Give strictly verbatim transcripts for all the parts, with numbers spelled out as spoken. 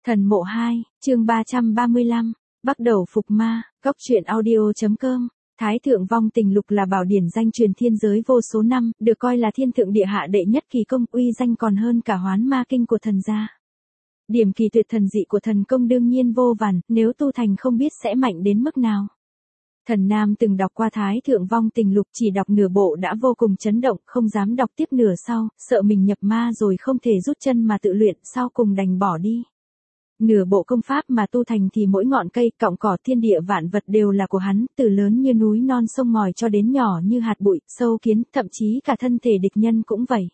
Thần mộ hai, chương ba trăm ba mươi lăm, bắt đầu phục ma, góc truyện audio.com. Thái thượng vong tình lục là bảo điển danh truyền thiên giới vô số năm, được coi là thiên thượng địa hạ đệ nhất kỳ công, uy danh còn hơn cả hoán ma kinh của thần gia. Điểm kỳ tuyệt thần dị của thần công đương nhiên vô vàn, nếu tu thành không biết sẽ mạnh đến mức nào. Thần Nam từng đọc qua Thái thượng vong tình lục, chỉ đọc nửa bộ đã vô cùng chấn động, không dám đọc tiếp nửa sau, sợ mình nhập ma rồi không thể rút chân mà tự luyện, sau cùng đành bỏ đi. Nửa bộ công pháp mà tu thành thì mỗi ngọn cây, cọng cỏ, thiên địa vạn vật đều là của hắn, từ lớn như núi non sông ngòi cho đến nhỏ như hạt bụi, sâu kiến, thậm chí cả thân thể địch nhân cũng vậy.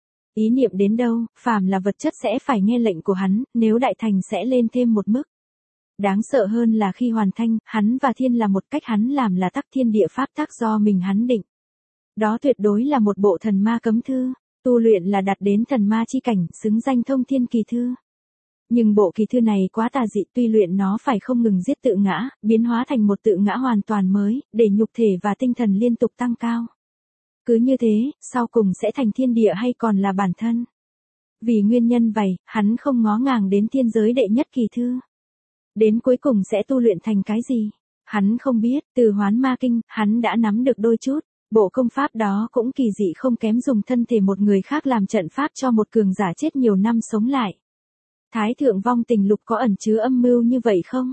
Ý niệm đến đâu, phàm là vật chất sẽ phải nghe lệnh của hắn, nếu đại thành sẽ lên thêm một mức. Đáng sợ hơn là khi hoàn thành, hắn và thiên là một, cách hắn làm là tắc thiên địa pháp tắc do mình hắn định. Đó tuyệt đối là một bộ thần ma cấm thư, tu luyện là đạt đến thần ma chi cảnh, xứng danh thông thiên kỳ thư. Nhưng bộ kỳ thư này quá tà dị, tuy luyện nó phải không ngừng giết tự ngã, biến hóa thành một tự ngã hoàn toàn mới, để nhục thể và tinh thần liên tục tăng cao. Cứ như thế, sau cùng sẽ thành thiên địa hay còn là bản thân. Vì nguyên nhân vậy, hắn không ngó ngàng đến thiên giới đệ nhất kỳ thư. Đến cuối cùng sẽ tu luyện thành cái gì? Hắn không biết, từ hoán ma kinh, hắn đã nắm được đôi chút. Bộ công pháp đó cũng kỳ dị không kém dùng thân thể một người khác làm trận pháp cho một cường giả chết nhiều năm sống lại. Thái thượng vong tình lục có ẩn chứa âm mưu như vậy không?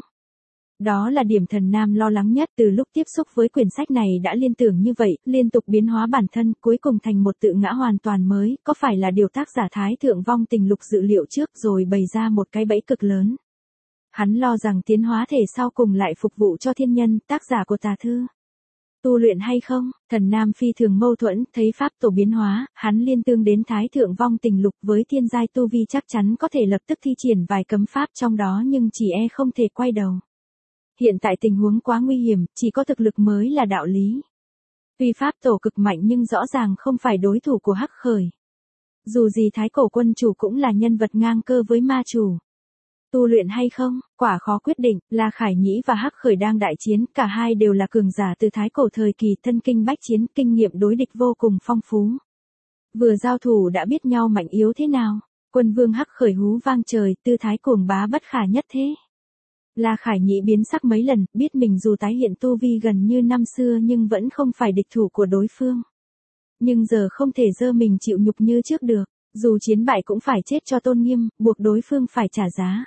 Đó là điểm thần Nam lo lắng nhất, từ lúc tiếp xúc với quyển sách này đã liên tưởng như vậy, liên tục biến hóa bản thân, cuối cùng thành một tự ngã hoàn toàn mới, có phải là điều tác giả Thái thượng vong tình lục dự liệu trước rồi bày ra một cái bẫy cực lớn? Hắn lo rằng tiến hóa thể sau cùng lại phục vụ cho thiên nhân, tác giả của tà thư. Tu luyện hay không, thần Nam phi thường mâu thuẫn, thấy pháp tổ biến hóa, hắn liên tương đến Thái thượng vong tình lục, với thiên giai tu vi chắc chắn có thể lập tức thi triển vài cấm pháp trong đó, nhưng chỉ e không thể quay đầu. Hiện tại tình huống quá nguy hiểm, chỉ có thực lực mới là đạo lý. Tuy pháp tổ cực mạnh nhưng rõ ràng không phải đối thủ của Hắc Khởi. Dù gì Thái cổ quân chủ cũng là nhân vật ngang cơ với ma chủ. Tu luyện hay không, quả khó quyết định, La Khải Nhĩ và Hắc Khởi đang đại chiến, cả hai đều là cường giả từ thái cổ thời kỳ, thân kinh bách chiến, kinh nghiệm đối địch vô cùng phong phú. Vừa giao thủ đã biết nhau mạnh yếu thế nào, quân vương Hắc Khởi hú vang trời, tư thái cuồng bá bất khả nhất thế. La Khải Nhĩ biến sắc mấy lần, biết mình dù tái hiện tu vi gần như năm xưa nhưng vẫn không phải địch thủ của đối phương. Nhưng giờ không thể dơ mình chịu nhục như trước được, dù chiến bại cũng phải chết cho tôn nghiêm, buộc đối phương phải trả giá.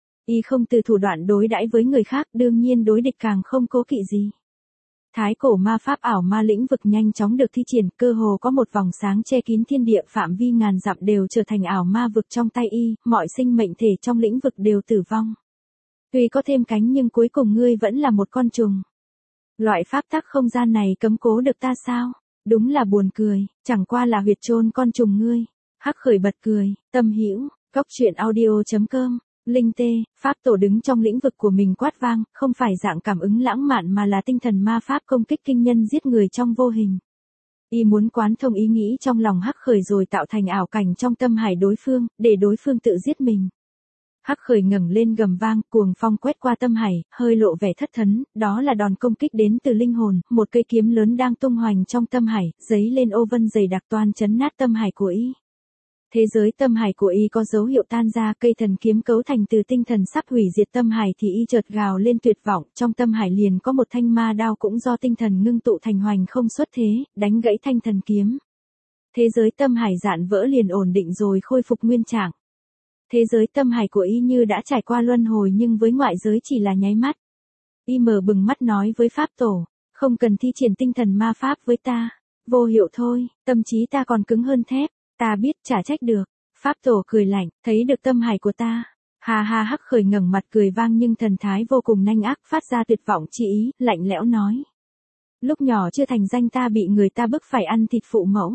Y không từ thủ đoạn đối đãi với người khác, đương nhiên đối địch càng không cố kỵ gì. Thái cổ ma pháp ảo ma lĩnh vực nhanh chóng được thi triển, cơ hồ có một vòng sáng che kín thiên địa, phạm vi ngàn dặm đều trở thành ảo ma vực trong tay y, mọi sinh mệnh thể trong lĩnh vực đều tử vong. Tuy có thêm cánh nhưng cuối cùng ngươi vẫn là một con trùng. Loại pháp tắc không gian này cấm cố được ta sao? Đúng là buồn cười, chẳng qua là huyệt chôn con trùng ngươi. Hắc Khởi bật cười, tâm hữu, góc truyện audio.com. Linh tê, pháp tổ đứng trong lĩnh vực của mình quát vang, không phải dạng cảm ứng lãng mạn mà là tinh thần ma pháp công kích kinh nhân giết người trong vô hình. Y muốn quán thông ý nghĩ trong lòng Hắc Khởi rồi tạo thành ảo cảnh trong tâm hải đối phương, để đối phương tự giết mình. Hắc Khởi ngẩng lên gầm vang, cuồng phong quét qua tâm hải, hơi lộ vẻ thất thấn, đó là đòn công kích đến từ linh hồn, một cây kiếm lớn đang tung hoành trong tâm hải, giấy lên ô vân dày đặc toan chấn nát tâm hải của y. Thế giới tâm hải của y có dấu hiệu tan ra, cây thần kiếm cấu thành từ tinh thần sắp hủy diệt tâm hải thì y chợt gào lên tuyệt vọng, trong tâm hải liền có một thanh ma đao cũng do tinh thần ngưng tụ thành hoành không xuất thế, đánh gãy thanh thần kiếm. Thế giới tâm hải dạn vỡ liền ổn định rồi khôi phục nguyên trạng. Thế giới tâm hải của y như đã trải qua luân hồi nhưng với ngoại giới chỉ là nháy mắt. Y mở bừng mắt nói với pháp tổ, không cần thi triển tinh thần ma pháp với ta, vô hiệu thôi, tâm trí ta còn cứng hơn thép. Ta biết, chả trách được. Pháp tổ cười lạnh, thấy được tâm hải của ta. Ha ha. Hắc Khởi ngẩng mặt cười vang nhưng thần thái vô cùng nhanh ác, phát ra tuyệt vọng chi ý, lạnh lẽo nói. Lúc nhỏ chưa thành danh ta bị người ta bức phải ăn thịt phụ mẫu.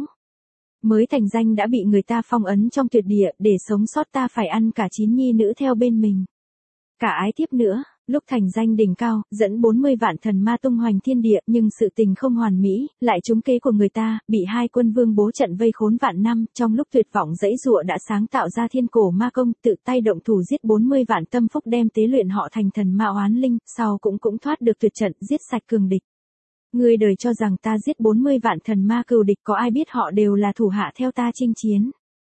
Mới thành danh đã bị người ta phong ấn trong tuyệt địa, để sống sót ta phải ăn cả chín nhi nữ theo bên mình. Cả ái thiếp nữa. Lúc thành danh đỉnh cao, dẫn bốn mươi vạn thần ma tung hoành thiên địa, nhưng sự tình không hoàn mỹ, lại trúng kế của người ta, bị hai quân vương bố trận vây khốn vạn năm, trong lúc tuyệt vọng dãy dụa đã sáng tạo ra thiên cổ ma công, tự tay động thủ giết bốn mươi vạn tâm phúc đem tế luyện họ thành thần ma oán linh, sau cũng cũng thoát được tuyệt trận, giết sạch cường địch. Người đời cho rằng ta giết bốn mươi vạn thần ma cừu địch, có ai biết họ đều là thủ hạ theo ta chinh chiến.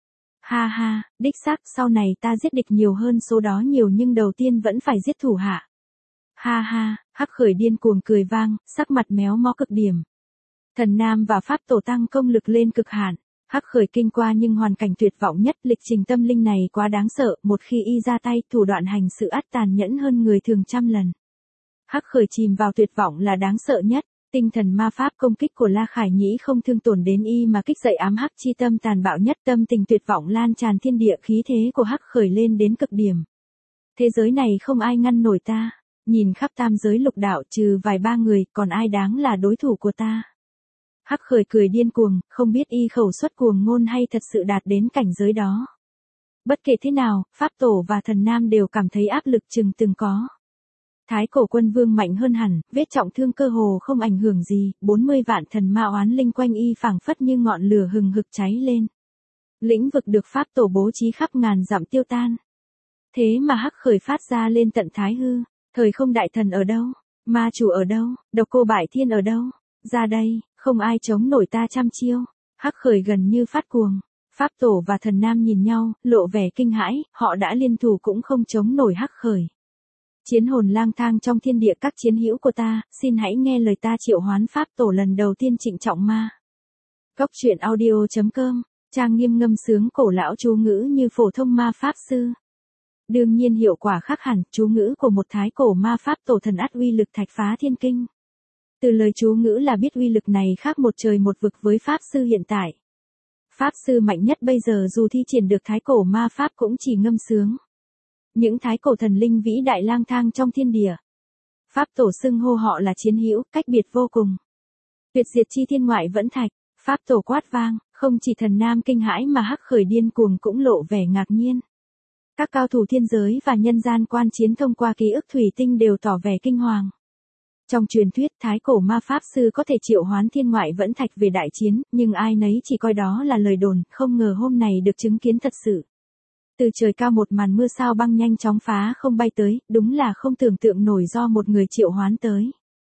Ha ha, đích xác, sau này ta giết địch nhiều hơn số đó nhiều nhưng đầu tiên vẫn phải giết thủ hạ. Ha ha, Hắc Khởi điên cuồng cười vang, sắc mặt méo mó cực điểm. Thần Nam và Pháp Tổ tăng công lực lên cực hạn. Hắc Khởi kinh qua nhưng hoàn cảnh tuyệt vọng nhất, lịch trình tâm linh này quá đáng sợ, một khi y ra tay, thủ đoạn hành sự ắt tàn nhẫn hơn người thường trăm lần. Hắc Khởi chìm vào tuyệt vọng là đáng sợ nhất, tinh thần ma pháp công kích của La Khải Nhĩ không thương tổn đến y mà kích dậy ám hắc chi tâm tàn bạo nhất, tâm tình tuyệt vọng lan tràn thiên địa, khí thế của Hắc Khởi lên đến cực điểm. Thế giới này không ai ngăn nổi ta, nhìn khắp tam giới lục đạo trừ vài ba người, còn ai đáng là đối thủ của ta. Hắc Khởi cười điên cuồng, không biết y khẩu xuất cuồng ngôn hay thật sự đạt đến cảnh giới đó. Bất kể thế nào, Pháp Tổ và Thần Nam đều cảm thấy áp lực chừng từng có. Thái Cổ Quân Vương mạnh hơn hẳn, vết trọng thương cơ hồ không ảnh hưởng gì, bốn mươi vạn thần ma oán linh quanh y phảng phất như ngọn lửa hừng hực cháy lên. Lĩnh vực được Pháp Tổ bố trí khắp ngàn dặm tiêu tan. Thế mà Hắc Khởi phát ra lên tận Thái Hư, thời không đại thần ở đâu, ma chủ ở đâu, độc cô bại thiên ở đâu, ra đây, không ai chống nổi ta trăm chiêu. Hắc Khởi gần như phát cuồng. Pháp Tổ và Thần Nam nhìn nhau, lộ vẻ kinh hãi, họ đã liên thủ cũng không chống nổi Hắc Khởi. Chiến hồn lang thang trong thiên địa các chiến hữu của ta, xin hãy nghe lời ta triệu hoán Pháp Tổ lần đầu tiên trịnh trọng ma. Góc truyện audio chấm com, trang nghiêm ngâm sướng cổ lão chú ngữ như phổ thông ma pháp sư. Đương nhiên hiệu quả khác hẳn, chú ngữ của một thái cổ ma pháp tổ thần ắt uy lực thạch phá thiên kinh. Từ lời chú ngữ là biết uy lực này khác một trời một vực với pháp sư hiện tại. Pháp sư mạnh nhất bây giờ dù thi triển được thái cổ ma pháp cũng chỉ ngâm sướng. Những thái cổ thần linh vĩ đại lang thang trong thiên địa. Pháp Tổ xưng hô họ là chiến hữu, cách biệt vô cùng. Tuyệt diệt chi thiên ngoại vẫn thạch, Pháp Tổ quát vang, không chỉ Thần Nam kinh hãi mà Hắc Khởi điên cuồng cũng lộ vẻ ngạc nhiên. Các cao thủ thiên giới và nhân gian quan chiến thông qua ký ức thủy tinh đều tỏ vẻ kinh hoàng. Trong truyền thuyết, thái cổ ma pháp sư có thể triệu hoán thiên ngoại vẫn thạch về đại chiến, nhưng ai nấy chỉ coi đó là lời đồn, không ngờ hôm này được chứng kiến thật sự. Từ trời cao một màn mưa sao băng nhanh chóng phá không bay tới, đúng là không tưởng tượng nổi do một người triệu hoán tới.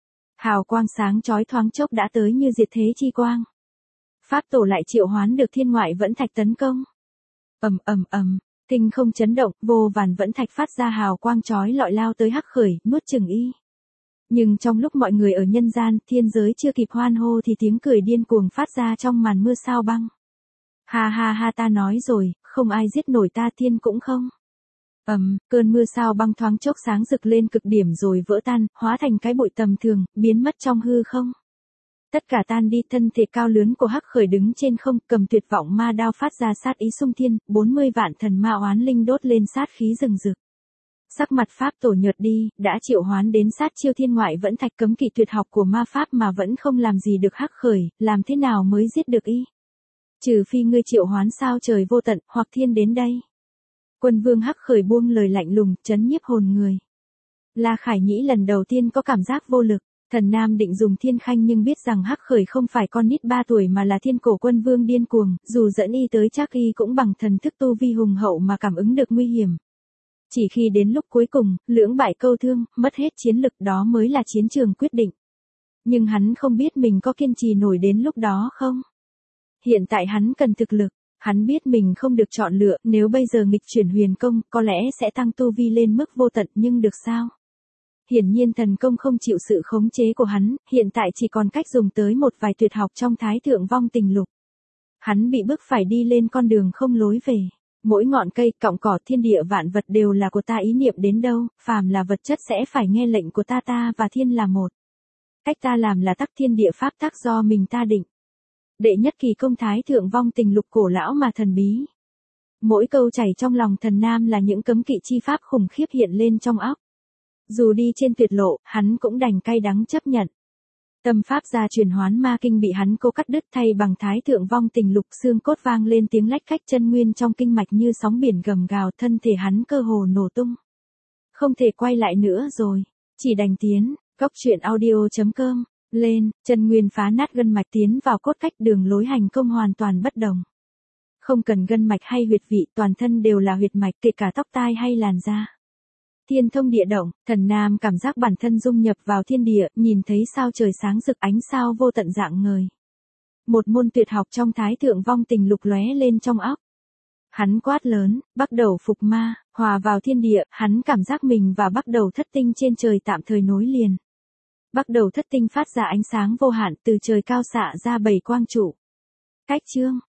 Hào quang sáng chói thoáng chốc đã tới như diệt thế chi quang. Pháp Tổ lại triệu hoán được thiên ngoại vẫn thạch tấn công. Ầm ầm ầm, tinh không chấn động, vô vàn vẫn thạch phát ra hào quang chói lọi lao tới Hắc Khởi, nuốt chửng y. Nhưng trong lúc mọi người ở nhân gian, thiên giới chưa kịp hoan hô thì tiếng cười điên cuồng phát ra trong màn mưa sao băng. Ha ha ha, ta nói rồi, không ai giết nổi ta, thiên cũng không. Ầm, um, cơn mưa sao băng thoáng chốc sáng rực lên cực điểm rồi vỡ tan, hóa thành cái bụi tầm thường, biến mất trong hư không. Tất cả tan đi, thân thể cao lớn của Hắc Khởi đứng trên không, cầm tuyệt vọng ma đao phát ra sát ý xung thiên, bốn mươi vạn thần ma oán linh đốt lên sát khí rừng rực. Sắc mặt Pháp Tổ nhợt đi, đã triệu hoán đến sát chiêu thiên ngoại vẫn thạch cấm kỵ tuyệt học của ma pháp mà vẫn không làm gì được Hắc Khởi, làm thế nào mới giết được y? Trừ phi ngươi triệu hoán sao trời vô tận, hoặc thiên đến đây. Quân vương Hắc Khởi buông lời lạnh lùng, trấn nhiếp hồn người. La Khải Nhĩ lần đầu tiên có cảm giác vô lực, Thần Nam định dùng thiên khanh nhưng biết rằng Hắc Khởi không phải con nít ba tuổi mà là thiên cổ quân vương điên cuồng, dù dẫn y tới chắc y cũng bằng thần thức tu vi hùng hậu mà cảm ứng được nguy hiểm. Chỉ khi đến lúc cuối cùng, lưỡng bại câu thương, mất hết chiến lực đó mới là chiến trường quyết định. Nhưng hắn không biết mình có kiên trì nổi đến lúc đó không? Hiện tại hắn cần thực lực, hắn biết mình không được chọn lựa, nếu bây giờ nghịch chuyển huyền công, có lẽ sẽ tăng tu vi lên mức vô tận, nhưng được sao? Hiển nhiên thần công không chịu sự khống chế của hắn, hiện tại chỉ còn cách dùng tới một vài tuyệt học trong Thái Thượng Vong Tình Lục. Hắn bị bức phải đi lên con đường không lối về. Mỗi ngọn cây, cọng cỏ, thiên địa vạn vật đều là của ta, ý niệm đến đâu, phàm là vật chất sẽ phải nghe lệnh của ta, ta và thiên là một. Cách ta làm là tắc thiên địa pháp tắc do mình ta định. Đệ nhất kỳ công Thái Thượng Vong Tình Lục cổ lão mà thần bí. Mỗi câu chảy trong lòng Thần Nam là những cấm kỵ chi pháp khủng khiếp hiện lên trong óc. Dù đi trên tuyệt lộ, hắn cũng đành cay đắng chấp nhận. Tâm pháp gia truyền hoán ma kinh bị hắn cố cắt đứt thay bằng Thái Thượng Vong Tình Lục, xương cốt vang lên tiếng lách cách, chân nguyên trong kinh mạch như sóng biển gầm gào, thân thể hắn cơ hồ nổ tung. Không thể quay lại nữa rồi, chỉ đành tiến. Góc truyện audio chấm com, lên, chân nguyên phá nát gân mạch tiến vào cốt cách, đường lối hành công hoàn toàn bất đồng. Không cần gân mạch hay huyệt vị, toàn thân đều là huyệt mạch, kể cả tóc tai hay làn da. Thiên thông địa động, Thần Nam cảm giác bản thân dung nhập vào thiên địa, nhìn thấy sao trời sáng rực, ánh sao vô tận dạng ngời. Một môn tuyệt học trong Thái Thượng Vong Tình Lục lóe lên trong óc. Hắn quát lớn, bắt đầu phục ma, hòa vào thiên địa, hắn cảm giác mình và bắt đầu thất tinh trên trời tạm thời nối liền. Bắt đầu thất tinh phát ra ánh sáng vô hạn từ trời cao xạ ra bảy quang trụ. Cách chương